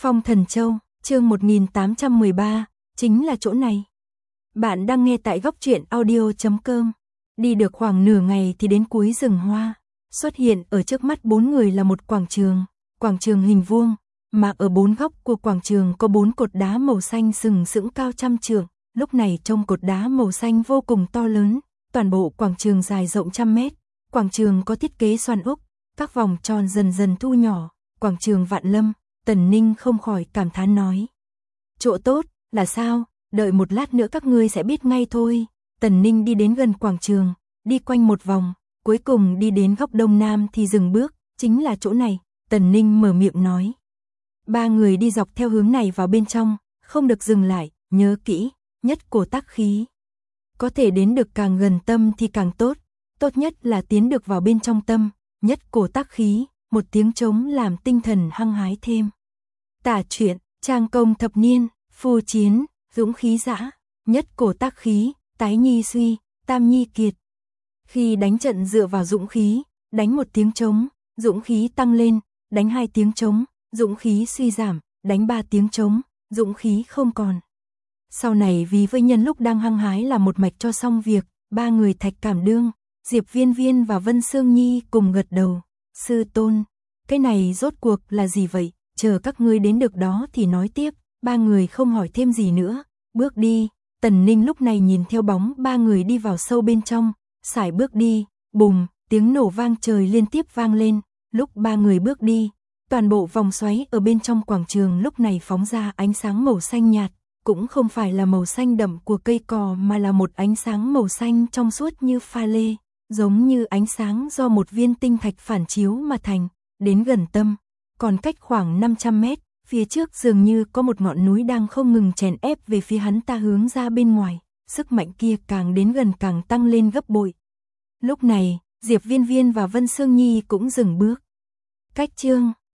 Phong Thần Châu, chương 1813, chính là chỗ này. Bạn đang nghe tại góc truyện audio.com. Đi được khoảng nửa ngày thì đến cuối rừng hoa, xuất hiện ở trước mắt bốn người là một quảng trường hình vuông, mà ở bốn góc của quảng trường có bốn cột đá màu xanh sừng sững cao trăm trượng. Lúc này trông cột đá màu xanh vô cùng to lớn, toàn bộ quảng trường dài rộng trăm mét. Quảng trường có thiết kế xoắn ốc, các vòng tròn dần dần thu nhỏ. Quảng trường Vạn Lâm. Tần Ninh không khỏi cảm thán nói. Chỗ tốt, là sao, đợi một lát nữa các ngươi sẽ biết ngay thôi. Tần Ninh đi đến gần quảng trường, đi quanh một vòng, cuối cùng đi đến góc đông nam thì dừng bước, chính là chỗ này. Tần Ninh mở miệng nói. Ba người đi dọc theo hướng này vào bên trong, không được dừng lại, nhớ kỹ, nhất cổ tác khí. Có thể đến được càng gần tâm thì càng tốt, tốt nhất là tiến được vào bên trong tâm, nhất cổ tác khí. Một tiếng trống làm tinh thần hăng hái thêm. Tả truyện, trang công thập niên, phu chiến, dũng khí dã, nhất cổ tác khí, tái nhi suy, tam nhi kiệt. Khi đánh trận dựa vào dũng khí, đánh một tiếng trống, dũng khí tăng lên, đánh hai tiếng trống, dũng khí suy giảm, đánh ba tiếng trống, dũng khí không còn. Sau này vì với nhân lúc đang hăng hái là một mạch cho xong việc, ba người Thạch Cảm Đương, Diệp Viên Viên và Vân Sương Nhi cùng gật đầu. Sư tôn, cái này rốt cuộc là gì vậy? Chờ các ngươi đến được đó thì nói tiếp. Ba người không hỏi thêm gì nữa, bước đi. Tần Ninh lúc này nhìn theo bóng ba người đi vào sâu bên trong, sải bước đi, bùm, tiếng nổ vang trời liên tiếp vang lên. Lúc ba người bước đi, toàn bộ vòng xoáy ở bên trong quảng trường lúc này phóng ra ánh sáng màu xanh nhạt, cũng không phải là màu xanh đậm của cây cò mà là một ánh sáng màu xanh trong suốt như pha lê. Giống như ánh sáng do một viên tinh thạch phản chiếu mà thành, đến gần tâm, còn cách khoảng 500 mét, phía trước dường như có một ngọn núi đang không ngừng chèn ép về phía hắn ta hướng ra bên ngoài, sức mạnh kia càng đến gần càng tăng lên gấp bội. Lúc này, Diệp Viên Viên và Vân Sương Nhi cũng dừng bước. Cách chương